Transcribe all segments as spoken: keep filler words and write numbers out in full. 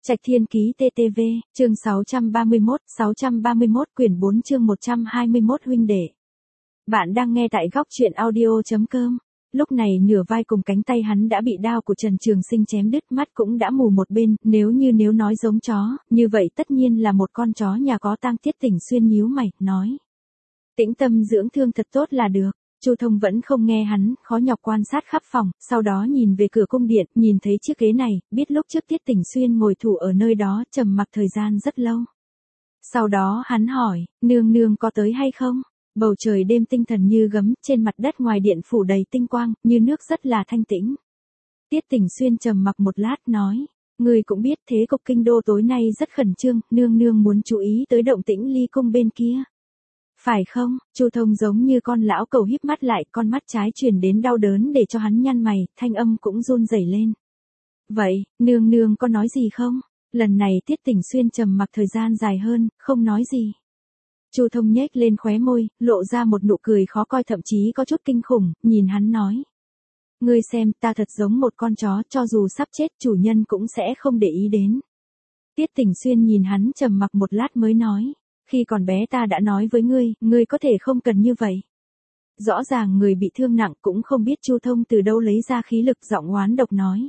Trạch Thiên Ký tê tê vê, chương sáu trăm ba mươi mốt, sáu trăm ba mươi mốt quyển bốn chương một trăm hai mươi mốt huynh đệ. Bạn đang nghe tại góc truyện audio.com. Lúc này nửa vai cùng cánh tay hắn đã bị đao của Trần Trường Sinh chém đứt, mắt cũng đã mù một bên, nếu như nếu nói giống chó, như vậy tất nhiên là một con chó nhà có tang. Tiết Tỉnh Xuyên nhíu mày, nói. Tĩnh tâm dưỡng thương thật tốt là được. Chu Thông vẫn không nghe hắn, khó nhọc quan sát khắp phòng, sau đó nhìn về cửa cung điện, nhìn thấy chiếc ghế này, biết lúc trước Tiết Tỉnh Xuyên ngồi thủ ở nơi đó, trầm mặc thời gian rất lâu. Sau đó hắn hỏi, nương nương có tới hay không? Bầu trời đêm tinh thần như gấm, trên mặt đất ngoài điện phủ đầy tinh quang, như nước rất là thanh tĩnh. Tiết Tỉnh Xuyên trầm mặc một lát nói, người cũng biết thế cục kinh đô tối nay rất khẩn trương, nương nương muốn chú ý tới động tĩnh ly cung bên kia. Phải không? Chu Thông giống như con lão cẩu híp mắt lại, con mắt trái truyền đến đau đớn để cho hắn nhăn mày, thanh âm cũng run rẩy lên. Vậy, nương nương có nói gì không? Lần này Tiết Tỉnh Xuyên trầm mặc thời gian dài hơn, không nói gì. Chu Thông nhếch lên khóe môi, lộ ra một nụ cười khó coi, thậm chí có chút kinh khủng, nhìn hắn nói. Ngươi xem, ta thật giống một con chó, cho dù sắp chết chủ nhân cũng sẽ không để ý đến. Tiết Tỉnh Xuyên nhìn hắn trầm mặc một lát mới nói. Khi còn bé ta đã nói với ngươi, ngươi có thể không cần như vậy. Rõ ràng người bị thương nặng cũng không biết Chu Thông từ đâu lấy ra khí lực, giọng oán độc nói.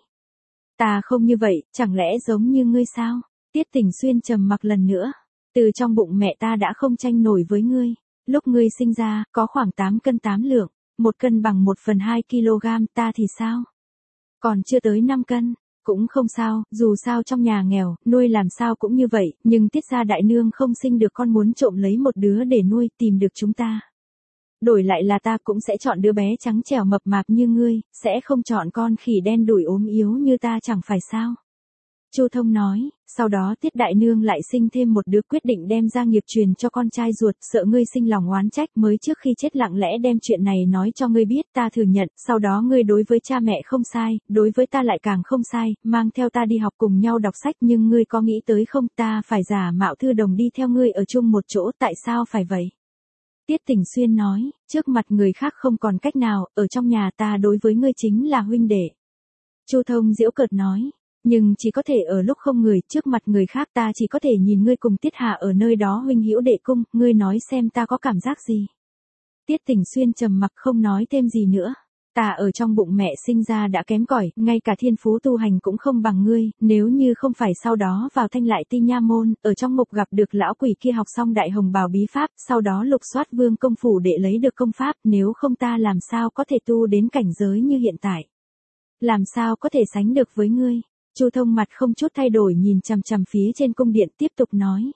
Ta không như vậy, chẳng lẽ giống như ngươi sao? Tiết Tỉnh Xuyên trầm mặc lần nữa. Từ trong bụng mẹ ta đã không tranh nổi với ngươi. Lúc ngươi sinh ra, có khoảng tám cân tám lượng, một cân bằng một phần hai kg, ta thì sao? Còn chưa tới năm cân. Cũng không sao, dù sao trong nhà nghèo, nuôi làm sao cũng như vậy, nhưng Tiết gia đại nương không sinh được con muốn trộm lấy một đứa để nuôi, tìm được chúng ta. Đổi lại là ta cũng sẽ chọn đứa bé trắng trẻo mập mạp như ngươi, sẽ không chọn con khỉ đen đủi ốm yếu như ta, chẳng phải sao? Chu Thông nói, sau đó Tiết đại nương lại sinh thêm một đứa, quyết định đem gia nghiệp truyền cho con trai ruột, sợ ngươi sinh lòng oán trách, mới trước khi chết lặng lẽ đem chuyện này nói cho ngươi biết, ta thừa nhận, sau đó ngươi đối với cha mẹ không sai, đối với ta lại càng không sai, mang theo ta đi học cùng nhau đọc sách, nhưng ngươi có nghĩ tới không, ta phải giả mạo thư đồng đi theo ngươi ở chung một chỗ, tại sao phải vậy? Tiết Tỉnh Xuyên nói, trước mặt người khác không còn cách nào, ở trong nhà ta đối với ngươi chính là huynh đệ. Chu Thông giễu cợt nói. Nhưng chỉ có thể ở lúc không người, trước mặt người khác ta chỉ có thể nhìn ngươi cùng Tiết Hạ ở nơi đó huynh hữu đệ cung, ngươi nói xem ta có cảm giác gì. Tiết Tỉnh Xuyên trầm mặc không nói thêm gì nữa. Ta ở trong bụng mẹ sinh ra đã kém cỏi, ngay cả thiên phú tu hành cũng không bằng ngươi, nếu như không phải sau đó vào Thanh Lại Ti nha môn, ở trong ngục gặp được lão quỷ kia học xong Đại Hồng Bào bí pháp, sau đó lục soát vương công phủ để lấy được công pháp, nếu không ta làm sao có thể tu đến cảnh giới như hiện tại. Làm sao có thể sánh được với ngươi. Chu Thông mặt không chút thay đổi nhìn chằm chằm phía trên cung điện, tiếp tục nói.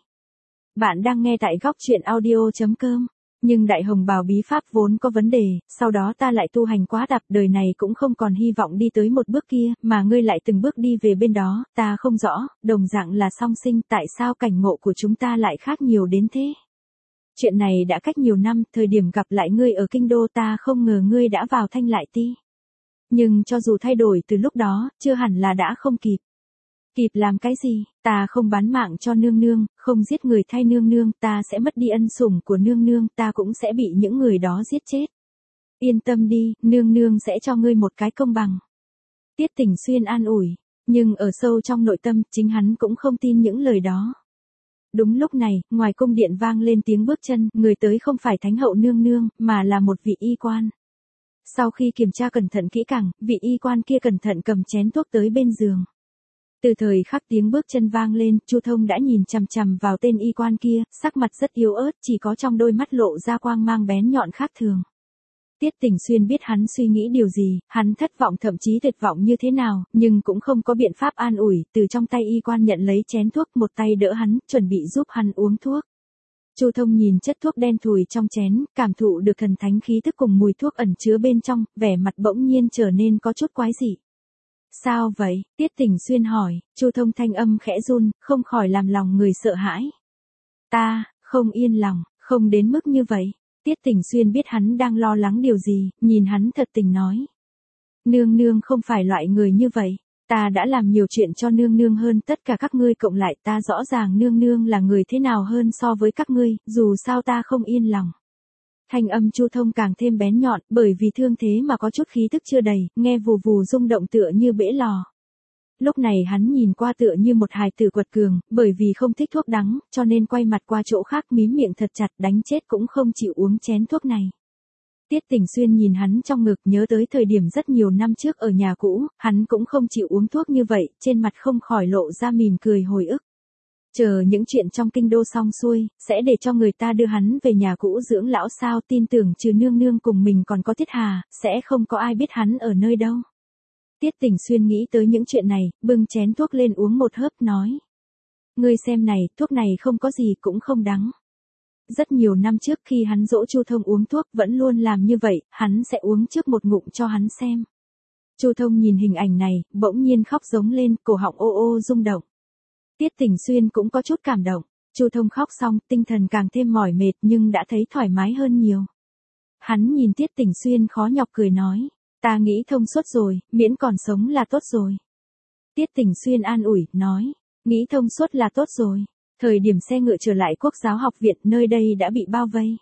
Bạn đang nghe tại góc truyện audio.com. Nhưng Đại Hồng Bào bí pháp vốn có vấn đề, sau đó ta lại tu hành quá đạp, đời này cũng không còn hy vọng đi tới một bước kia, mà ngươi lại từng bước đi về bên đó, ta không rõ, đồng dạng là song sinh, tại sao cảnh ngộ của chúng ta lại khác nhiều đến thế? Chuyện này đã cách nhiều năm, thời điểm gặp lại ngươi ở kinh đô ta không ngờ ngươi đã vào Thanh Lại Ti. Nhưng cho dù thay đổi từ lúc đó, chưa hẳn là đã không kịp. Kịp làm cái gì? Ta không bán mạng cho nương nương, không giết người thay nương nương, ta sẽ mất đi ân sủng của nương nương, ta cũng sẽ bị những người đó giết chết. Yên tâm đi, nương nương sẽ cho ngươi một cái công bằng. Tiết Tỉnh Xuyên an ủi, nhưng ở sâu trong nội tâm, chính hắn cũng không tin những lời đó. Đúng lúc này, ngoài cung điện vang lên tiếng bước chân, người tới không phải Thánh hậu nương nương, mà là một vị y quan. Sau khi kiểm tra cẩn thận kỹ càng, vị y quan kia cẩn thận cầm chén thuốc tới bên giường. Từ thời khắc tiếng bước chân vang lên, Chu Thông đã nhìn chằm chằm vào tên y quan kia, sắc mặt rất yếu ớt, chỉ có trong đôi mắt lộ ra quang mang bén nhọn khác thường. Tiết Tỉnh Xuyên biết hắn suy nghĩ điều gì, hắn thất vọng thậm chí tuyệt vọng như thế nào, nhưng cũng không có biện pháp an ủi, từ trong tay y quan nhận lấy chén thuốc, một tay đỡ hắn, chuẩn bị giúp hắn uống thuốc. Chu Thông nhìn chất thuốc đen thùi trong chén, cảm thụ được thần thánh khí thức cùng mùi thuốc ẩn chứa bên trong, vẻ mặt bỗng nhiên trở nên có chút quái dị. Sao vậy? Tiết Tỉnh Xuyên hỏi. Chu Thông thanh âm khẽ run, không khỏi làm lòng người sợ hãi. Ta, không yên lòng, không đến mức như vậy. Tiết Tỉnh Xuyên biết hắn đang lo lắng điều gì, nhìn hắn thật tình nói. Nương nương không phải loại người như vậy. Ta đã làm nhiều chuyện cho nương nương hơn tất cả các ngươi cộng lại, ta rõ ràng nương nương là người thế nào hơn so với các ngươi, dù sao ta không yên lòng. Thanh âm Chu Thông càng thêm bén nhọn, bởi vì thương thế mà có chút khí tức chưa đầy, nghe vù vù rung động tựa như bể lò. Lúc này hắn nhìn qua tựa như một hài tử quật cường, bởi vì không thích thuốc đắng, cho nên quay mặt qua chỗ khác mím miệng thật chặt đánh chết cũng không chịu uống chén thuốc này. Tiết Tỉnh Xuyên nhìn hắn trong ngực nhớ tới thời điểm rất nhiều năm trước ở nhà cũ, hắn cũng không chịu uống thuốc như vậy, trên mặt không khỏi lộ ra mỉm cười hồi ức. Chờ những chuyện trong kinh đô xong xuôi, sẽ để cho người ta đưa hắn về nhà cũ dưỡng lão sao, tin tưởng trừ nương nương cùng mình còn có Tiết Hà, sẽ không có ai biết hắn ở nơi đâu. Tiết Tỉnh Xuyên nghĩ tới những chuyện này, bưng chén thuốc lên uống một hớp nói. Ngươi xem này, thuốc này không có gì cũng không đắng. Rất nhiều năm trước khi hắn dỗ Chu Thông uống thuốc vẫn luôn làm như vậy, hắn sẽ uống trước một ngụm cho hắn xem. Chu Thông nhìn hình ảnh này, bỗng nhiên khóc giống lên, cổ họng ô ô rung động. Tiết Tỉnh Xuyên cũng có chút cảm động. Chu Thông khóc xong, tinh thần càng thêm mỏi mệt nhưng đã thấy thoải mái hơn nhiều. Hắn nhìn Tiết Tỉnh Xuyên khó nhọc cười nói, ta nghĩ thông suốt rồi, miễn còn sống là tốt rồi. Tiết Tỉnh Xuyên an ủi, nói, nghĩ thông suốt là tốt rồi. Thời điểm xe ngựa trở lại Quốc giáo học viện, nơi đây đã bị bao vây.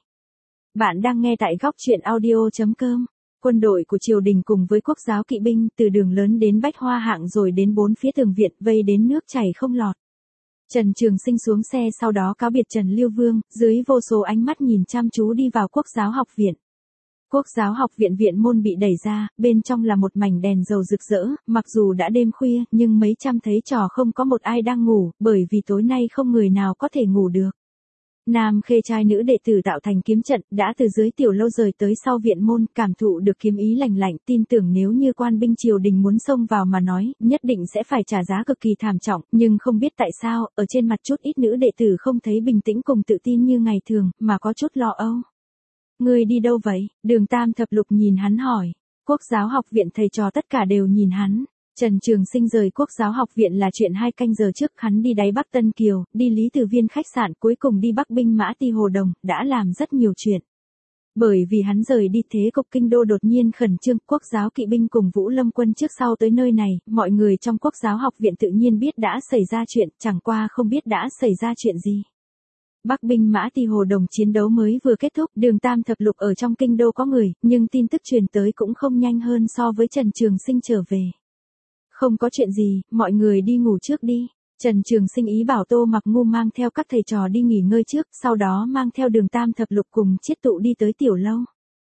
Bạn đang nghe tại góc truyện audio chấm com. Quân đội của triều đình cùng với Quốc giáo kỵ binh từ đường lớn đến Bách Hoa Hạng rồi đến bốn phía tường viện vây đến nước chảy không lọt. Trần Trường Sinh xuống xe sau đó cáo biệt Trần Lưu Vương, dưới vô số ánh mắt nhìn chăm chú đi vào Quốc giáo học viện. Quốc giáo học viện viện môn bị đẩy ra, bên trong là một mảnh đèn dầu rực rỡ, mặc dù đã đêm khuya, nhưng mấy trăm thấy trò không có một ai đang ngủ, bởi vì tối nay không người nào có thể ngủ được. Nam khê trai nữ đệ tử tạo thành kiếm trận, đã từ dưới tiểu lâu rời tới sau viện môn, cảm thụ được kiếm ý lành lạnh, tin tưởng nếu như quan binh triều đình muốn xông vào mà nói, nhất định sẽ phải trả giá cực kỳ thảm trọng, nhưng không biết tại sao, ở trên mặt chút ít nữ đệ tử không thấy bình tĩnh cùng tự tin như ngày thường, mà có chút lo âu. Ngươi đi đâu vậy? Đường Tam Thập Lục nhìn hắn hỏi. Quốc giáo học viện thầy trò tất cả đều nhìn hắn. Trần Trường Sinh rời Quốc giáo học viện là chuyện hai canh giờ trước, hắn đi đáy Bắc Tân Kiều, đi Lý Từ Viên khách sạn, cuối cùng đi Bắc Binh Mã Ti Hồ Đồng, đã làm rất nhiều chuyện. Bởi vì hắn rời đi thế cục kinh đô đột nhiên khẩn trương, Quốc giáo kỵ binh cùng Vũ Lâm quân trước sau tới nơi này, mọi người trong Quốc giáo học viện tự nhiên biết đã xảy ra chuyện, chẳng qua không biết đã xảy ra chuyện gì. Bắc binh Mã Ti Hồ Đồng chiến đấu mới vừa kết thúc, Đường Tam Thập Lục ở trong kinh đô có người, nhưng tin tức truyền tới cũng không nhanh hơn so với Trần Trường Sinh trở về. Không có chuyện gì, mọi người đi ngủ trước đi. Trần Trường Sinh ý bảo Tô Mặc Ngu mang theo các thầy trò đi nghỉ ngơi trước, sau đó mang theo Đường Tam Thập Lục cùng Chiết Tụ đi tới tiểu lâu.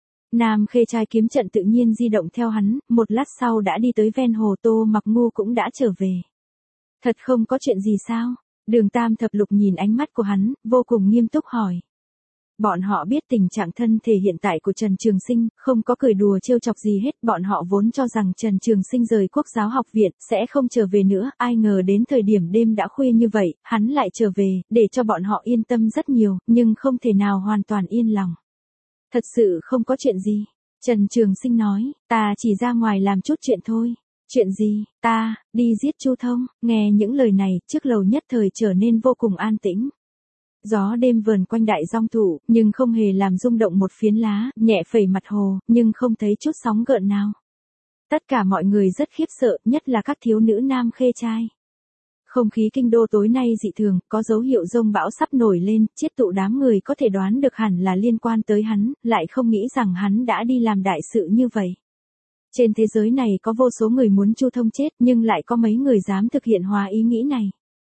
Nam khê trai kiếm trận tự nhiên di động theo hắn, một lát sau đã đi tới ven hồ. Tô Mặc Ngu cũng đã trở về. Thật không có chuyện gì sao? Đường Tam Thập Lục nhìn ánh mắt của hắn, vô cùng nghiêm túc hỏi. Bọn họ biết tình trạng thân thể hiện tại của Trần Trường Sinh, không có cười đùa trêu chọc gì hết, bọn họ vốn cho rằng Trần Trường Sinh rời Quốc giáo học viện, sẽ không trở về nữa, ai ngờ đến thời điểm đêm đã khuya như vậy, hắn lại trở về, để cho bọn họ yên tâm rất nhiều, nhưng không thể nào hoàn toàn yên lòng. Thật sự không có chuyện gì. Trần Trường Sinh nói, ta chỉ ra ngoài làm chút chuyện thôi. Chuyện gì? Ta, đi giết Chu Thông. Nghe những lời này, trước lầu nhất thời trở nên vô cùng an tĩnh. Gió đêm vờn quanh đại dong thụ, nhưng không hề làm rung động một phiến lá, nhẹ phẩy mặt hồ, nhưng không thấy chút sóng gợn nào. Tất cả mọi người rất khiếp sợ, nhất là các thiếu nữ nam khê trai. Không khí kinh đô tối nay dị thường, có dấu hiệu dông bão sắp nổi lên, Chiết Tụ đám người có thể đoán được hẳn là liên quan tới hắn, lại không nghĩ rằng hắn đã đi làm đại sự như vậy. Trên thế giới này có vô số người muốn Chu Thông chết, nhưng lại có mấy người dám thực hiện hóa ý nghĩ này.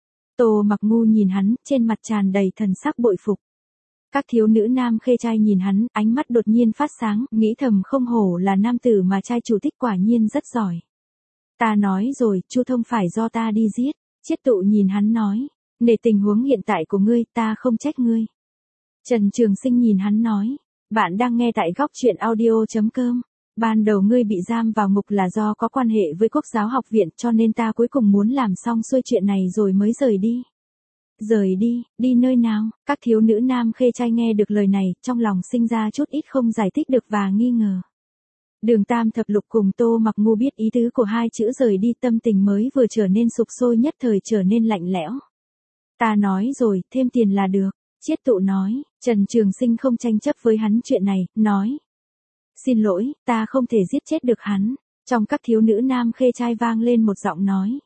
Tô Mặc Ngu nhìn hắn, trên mặt tràn đầy thần sắc bội phục. Các thiếu nữ nam khê trai nhìn hắn, ánh mắt đột nhiên phát sáng, nghĩ thầm không hổ là nam tử mà trai chủ thích, quả nhiên rất giỏi. Ta nói rồi, Chu Thông phải do ta đi giết. Chiết Tụ nhìn hắn nói, nể tình huống hiện tại của ngươi, ta không trách ngươi. Trần Trường Sinh nhìn hắn nói, bạn đang nghe tại góc truyện audio chấm com. Ban đầu ngươi bị giam vào ngục là do có quan hệ với Quốc giáo học viện, cho nên ta cuối cùng muốn làm xong xuôi chuyện này rồi mới rời đi. Rời đi, đi nơi nào? Các thiếu nữ nam khê trai nghe được lời này, trong lòng sinh ra chút ít không giải thích được và nghi ngờ. Đường Tam Thập Lục cùng Tô Mặc Ngu biết ý tứ của hai chữ rời đi, tâm tình mới vừa trở nên sục sôi nhất thời trở nên lạnh lẽo. Ta nói rồi, thêm tiền là được. Chiết Tụ nói. Trần Trường Sinh không tranh chấp với hắn chuyện này, nói. Xin lỗi, ta không thể giết chết được hắn. Trong các thiếu nữ nam khê trai vang lên một giọng nói.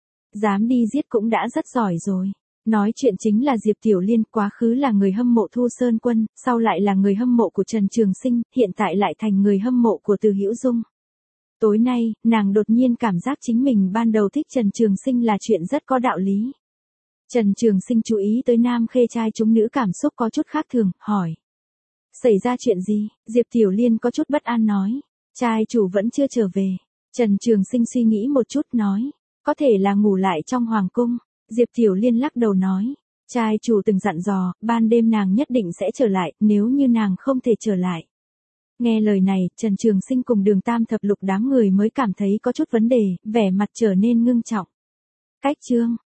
Dám đi giết cũng đã rất giỏi rồi. Nói chuyện chính là Diệp Tiểu Liên, quá khứ là người hâm mộ Thu Sơn Quân, sau lại là người hâm mộ của Trần Trường Sinh, hiện tại lại thành người hâm mộ của Từ Hữu Dung. Tối nay, nàng đột nhiên cảm giác chính mình ban đầu thích Trần Trường Sinh là chuyện rất có đạo lý. Trần Trường Sinh chú ý tới nam khê trai chúng nữ cảm xúc có chút khác thường, hỏi. Xảy ra chuyện gì? Diệp Tiểu Liên có chút bất an nói. Trai chủ vẫn chưa trở về. Trần Trường Sinh suy nghĩ một chút nói. Có thể là ngủ lại trong hoàng cung. Diệp Tiểu Liên lắc đầu nói. Trai chủ từng dặn dò, ban đêm nàng nhất định sẽ trở lại, nếu như nàng không thể trở lại. Nghe lời này, Trần Trường Sinh cùng Đường Tam Thập Lục đám người mới cảm thấy có chút vấn đề, vẻ mặt trở nên ngưng trọng. Cách chương,